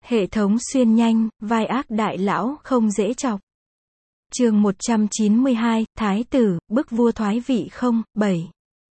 Hệ thống xuyên nhanh, vai ác đại lão không dễ chọc. Chương 192, Thái tử, bức vua thoái vị không, 7.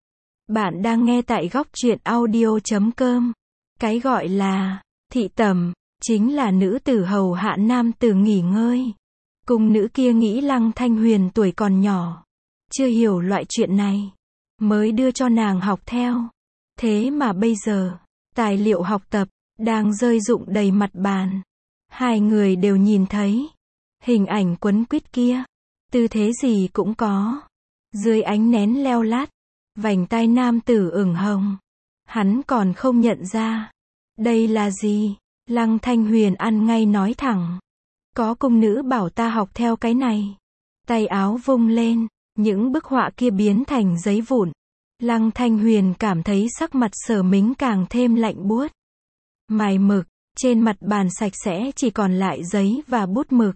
Bạn đang nghe tại góc truyện audio.com. Cái gọi là thị tẩm, chính là nữ tử hầu hạ nam tử nghỉ ngơi. Cung nữ kia nghĩ Lăng Thanh Huyền tuổi còn nhỏ, chưa hiểu loại chuyện này, mới đưa cho nàng học theo. Thế mà bây giờ, tài liệu học tập đang rơi rụng đầy mặt bàn. Hai người đều nhìn thấy hình ảnh quấn quýt kia, tư thế gì cũng có. Dưới ánh nén leo lát, vành tai nam tử ửng hồng. Hắn còn không nhận ra đây là gì. Lăng Thanh Huyền ăn ngay nói thẳng, có cung nữ bảo ta học theo cái này. Tay áo vung lên, những bức họa kia biến thành giấy vụn. Lăng Thanh Huyền cảm thấy sắc mặt Sở Mính càng thêm lạnh buốt. Mài mực, trên mặt bàn sạch sẽ chỉ còn lại giấy và bút mực.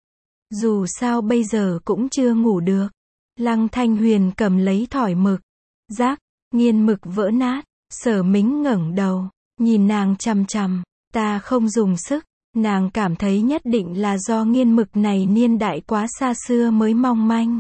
Dù sao bây giờ cũng chưa ngủ được. Lăng Thanh Huyền cầm lấy thỏi mực. Rác, nghiên mực vỡ nát. Sở Mính ngẩng đầu, nhìn nàng chằm chằm. Ta không dùng sức. Nàng cảm thấy nhất định là do nghiên mực này niên đại quá xa xưa mới mong manh.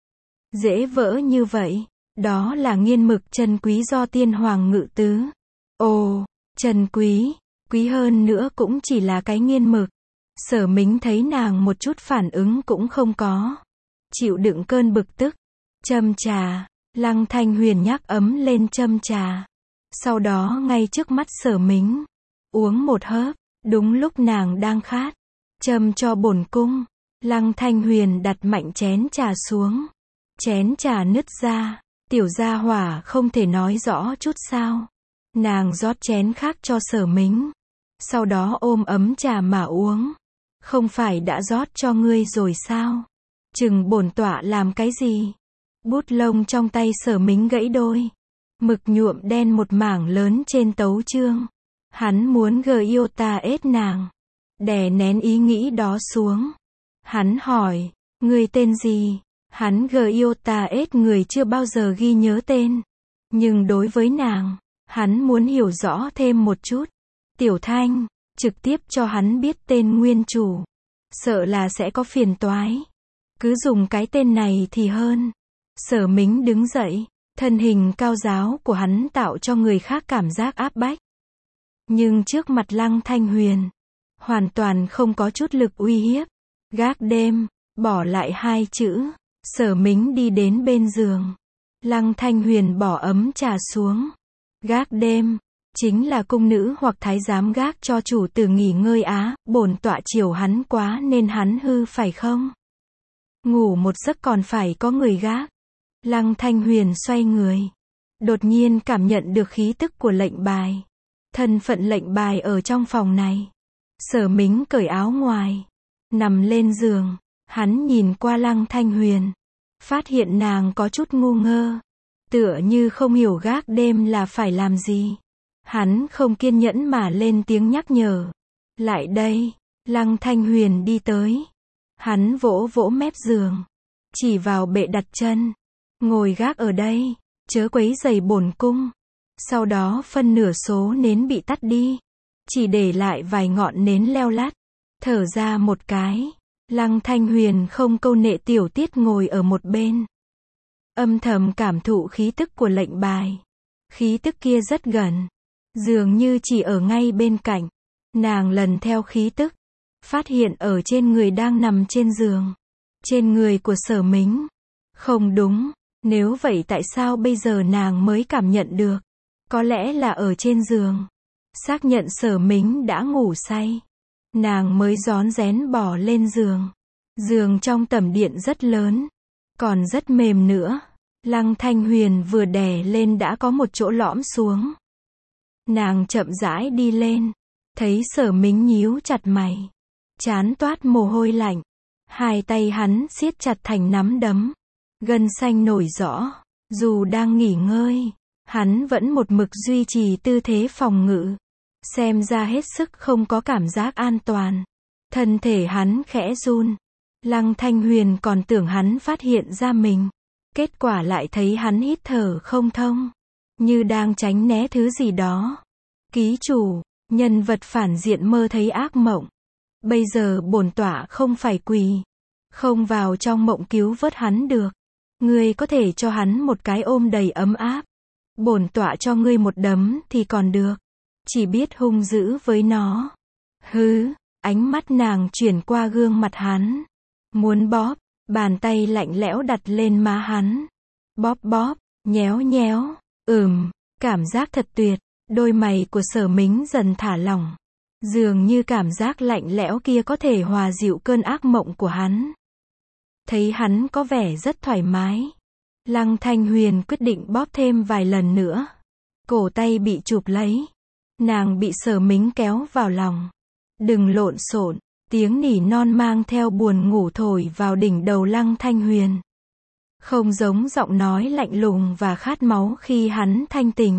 Dễ vỡ như vậy. Đó là nghiên mực chân quý do tiên hoàng ngự tứ. Ồ, chân quý. Quý hơn nữa cũng chỉ là cái nghiên mực. Sở Mính thấy nàng một chút phản ứng cũng không có. Chịu đựng cơn bực tức. Châm trà. Lăng Thanh Huyền nhắc ấm lên châm trà. Sau đó ngay trước mắt Sở Mính. Uống một hớp. Đúng lúc nàng đang khát. Châm cho bổn cung. Lăng Thanh Huyền đặt mạnh chén trà xuống. Chén trà nứt ra. Tiểu gia hỏa không thể nói rõ chút sao. Nàng rót chén khác cho Sở Mính. Sau đó ôm ấm trà mà uống. Không phải đã rót cho ngươi rồi sao? Chừng bổn tọa làm cái gì? Bút lông trong tay Sở Mính gãy đôi. Mực nhuộm đen một mảng lớn trên tấu chương. Hắn muốn yêu ta ết nàng. Đè nén ý nghĩ đó xuống. Hắn hỏi, ngươi tên gì? Hắn yêu ta ết người chưa bao giờ ghi nhớ tên. Nhưng đối với nàng, hắn muốn hiểu rõ thêm một chút. Tiểu Thanh, trực tiếp cho hắn biết tên nguyên chủ. Sợ là sẽ có phiền toái. Cứ dùng cái tên này thì hơn. Sở Mính đứng dậy. Thân hình cao ráo của hắn tạo cho người khác cảm giác áp bách. Nhưng trước mặt Lăng Thanh Huyền, hoàn toàn không có chút lực uy hiếp. Gác đêm, bỏ lại hai chữ. Sở Mính đi đến bên giường. Lăng Thanh Huyền bỏ ấm trà xuống. Gác đêm, chính là cung nữ hoặc thái giám gác cho chủ tử nghỉ ngơi á. Bổn tọa chiều hắn quá nên hắn hư phải không? Ngủ một giấc còn phải có người gác. Lăng Thanh Huyền xoay người. Đột nhiên cảm nhận được khí tức của lệnh bài. Thân phận lệnh bài ở trong phòng này. Sở Mính cởi áo ngoài. Nằm lên giường. Hắn nhìn qua Lăng Thanh Huyền. Phát hiện nàng có chút ngu ngơ. Tựa như không hiểu gác đêm là phải làm gì. Hắn không kiên nhẫn mà lên tiếng nhắc nhở. Lại đây. Lăng Thanh Huyền đi tới. Hắn vỗ vỗ mép giường. Chỉ vào bệ đặt chân. Ngồi gác ở đây. Chớ quấy rầy bổn cung. Sau đó phân nửa số nến bị tắt đi. Chỉ để lại vài ngọn nến leo lát. Thở ra một cái. Lăng Thanh Huyền không câu nệ tiểu tiết ngồi ở một bên. Âm thầm cảm thụ khí tức của lệnh bài. Khí tức kia rất gần. Dường như chỉ ở ngay bên cạnh. Nàng lần theo khí tức. Phát hiện ở trên người đang nằm trên giường. Trên người của Sở Mính. Không đúng. Nếu vậy tại sao bây giờ nàng mới cảm nhận được? Có lẽ là ở trên giường. Xác nhận Sở Mính đã ngủ say. Nàng mới rón rén bò lên giường. Giường trong tẩm điện rất lớn. Còn rất mềm nữa. Lăng Thanh Huyền vừa đè lên đã có một chỗ lõm xuống. Nàng chậm rãi đi lên. Thấy Sở Mính nhíu chặt mày. Trán toát mồ hôi lạnh. Hai tay hắn siết chặt thành nắm đấm. Gân xanh nổi rõ. Dù đang nghỉ ngơi, hắn vẫn một mực duy trì tư thế phòng ngự. Xem ra hết sức không có cảm giác an toàn. Thân thể hắn khẽ run. Lăng Thanh Huyền còn tưởng hắn phát hiện ra mình. Kết quả lại thấy hắn hít thở không thông. Như đang tránh né thứ gì đó. Ký chủ, Nhân vật phản diện mơ thấy ác mộng. Bây giờ bổn tọa không phải quỳ, không vào trong mộng cứu vớt hắn được. Ngươi có thể cho hắn một cái ôm đầy ấm áp. Bổn tọa cho ngươi một đấm thì còn được. Chỉ biết hung dữ với nó. Hứ, ánh mắt nàng chuyển qua gương mặt hắn. Muốn bóp, bàn tay lạnh lẽo đặt lên má hắn. Bóp bóp, nhéo nhéo, cảm giác thật tuyệt. Đôi mày của Sở Mính dần thả lỏng. Dường như cảm giác lạnh lẽo kia có thể hòa dịu cơn ác mộng của hắn. Thấy hắn có vẻ rất thoải mái. Lăng Thanh Huyền quyết định bóp thêm vài lần nữa. Cổ tay bị chụp lấy. Nàng bị Sở Mính kéo vào lòng. Đừng lộn xộn, tiếng nỉ non mang theo buồn ngủ thổi vào đỉnh đầu Lăng Thanh Huyền. Không giống giọng nói lạnh lùng và khát máu khi hắn thanh tình,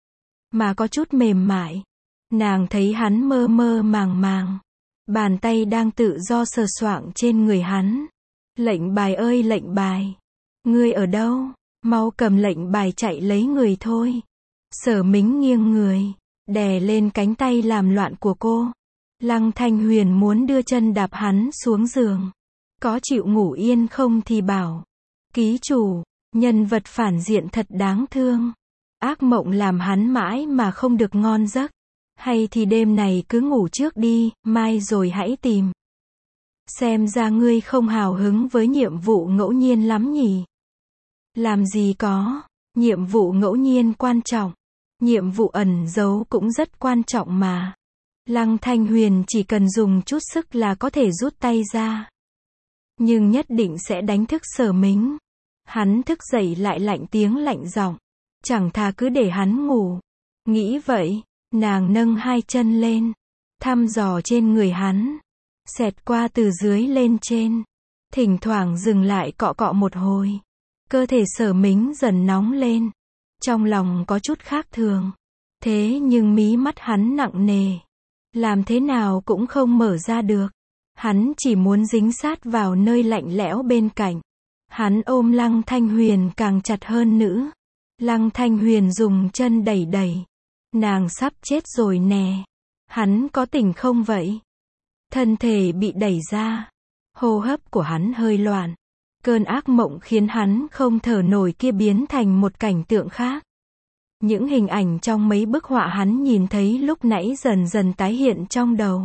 mà có chút mềm mại. Nàng thấy hắn mơ mơ màng màng. Bàn tay đang tự do sờ soạng trên người hắn. Lệnh bài ơi lệnh bài. Ngươi ở đâu? Mau cầm lệnh bài chạy lấy người thôi. Sở Mính nghiêng người, đè lên cánh tay làm loạn của cô. Lăng Thanh Huyền muốn đưa chân đạp hắn xuống giường. Có chịu ngủ yên không thì bảo. Ký chủ, nhân vật phản diện thật đáng thương. Ác mộng làm hắn mãi mà không được ngon giấc. Hay thì đêm này cứ ngủ trước đi, mai rồi hãy tìm. Xem ra ngươi không hào hứng với nhiệm vụ ngẫu nhiên lắm nhỉ. Làm gì có, nhiệm vụ ngẫu nhiên quan trọng. Nhiệm vụ ẩn giấu cũng rất quan trọng mà. Lăng Thanh Huyền chỉ cần dùng chút sức là có thể rút tay ra. Nhưng nhất định sẽ đánh thức Sở Mính. Hắn thức dậy lại lạnh tiếng lạnh giọng. Chẳng thà cứ để hắn ngủ. Nghĩ vậy, nàng nâng hai chân lên. Thăm dò trên người hắn. Xẹt qua từ dưới lên trên. Thỉnh thoảng dừng lại cọ cọ một hồi. Cơ thể Sở Mính dần nóng lên. Trong lòng có chút khác thường. Thế nhưng mí mắt hắn nặng nề. Làm thế nào cũng không mở ra được. Hắn chỉ muốn dính sát vào nơi lạnh lẽo bên cạnh. Hắn ôm Lăng Thanh Huyền càng chặt hơn nữa. Lăng Thanh Huyền dùng chân đẩy đẩy. Nàng sắp chết rồi nè. Hắn có tỉnh không vậy? Thân thể bị đẩy ra. Hô hấp của hắn hơi loạn. Cơn ác mộng khiến hắn không thở nổi kia biến thành một cảnh tượng khác. Những hình ảnh trong mấy bức họa hắn nhìn thấy lúc nãy dần dần tái hiện trong đầu.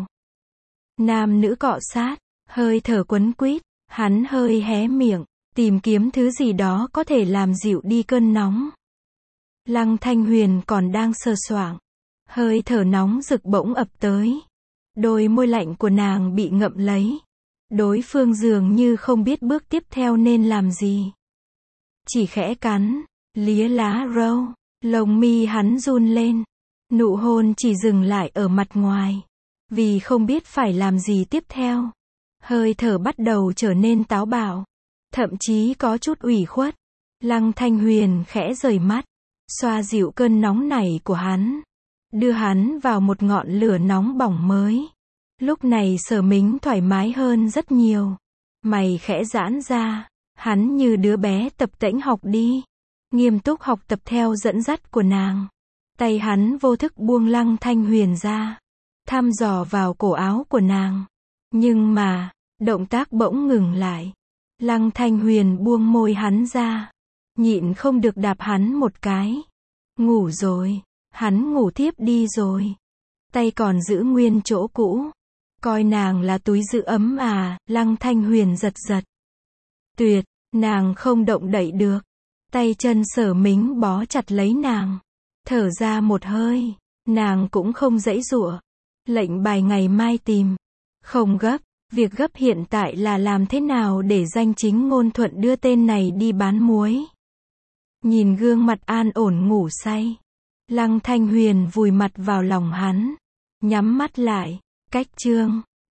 Nam nữ cọ sát, hơi thở quấn quýt, hắn hơi hé miệng, tìm kiếm thứ gì đó có thể làm dịu đi cơn nóng. Lăng Thanh Huyền còn đang sờ soạng, hơi thở nóng rực bỗng ập tới. Đôi môi lạnh của nàng bị ngậm lấy. Đối phương dường như không biết bước tiếp theo nên làm gì. Chỉ khẽ cắn, lía lá râu, lông mi hắn run lên. Nụ hôn chỉ dừng lại ở mặt ngoài. Vì không biết phải làm gì tiếp theo. Hơi thở bắt đầu trở nên táo bạo. Thậm chí có chút ủy khuất. Lăng Thanh Huyền khẽ rời mắt. Xoa dịu cơn nóng này của hắn. Đưa hắn vào một ngọn lửa nóng bỏng mới. Lúc này Sở Mính thoải mái hơn rất nhiều. Mày khẽ giãn ra. Hắn như đứa bé tập tễnh học đi. Nghiêm túc học tập theo dẫn dắt của nàng. Tay hắn vô thức buông Lăng Thanh Huyền ra. Thăm dò vào cổ áo của nàng. Nhưng mà, động tác bỗng ngừng lại. Lăng Thanh Huyền buông môi hắn ra. Nhịn không được đạp hắn một cái. Ngủ rồi. Hắn ngủ tiếp đi rồi. Tay còn giữ nguyên chỗ cũ. Coi nàng là túi giữ ấm à, Lăng Thanh Huyền giật giật. Tuyệt, nàng không động đậy được. Tay chân Sở Mính bó chặt lấy nàng. Thở ra một hơi, nàng cũng không giãy giụa. Lệnh bài ngày mai tìm. Không gấp, việc gấp hiện tại là làm thế nào để danh chính ngôn thuận đưa tên này đi bán muối. Nhìn gương mặt an ổn ngủ say. Lăng Thanh Huyền vùi mặt vào lòng hắn. Nhắm mắt lại, cách chương.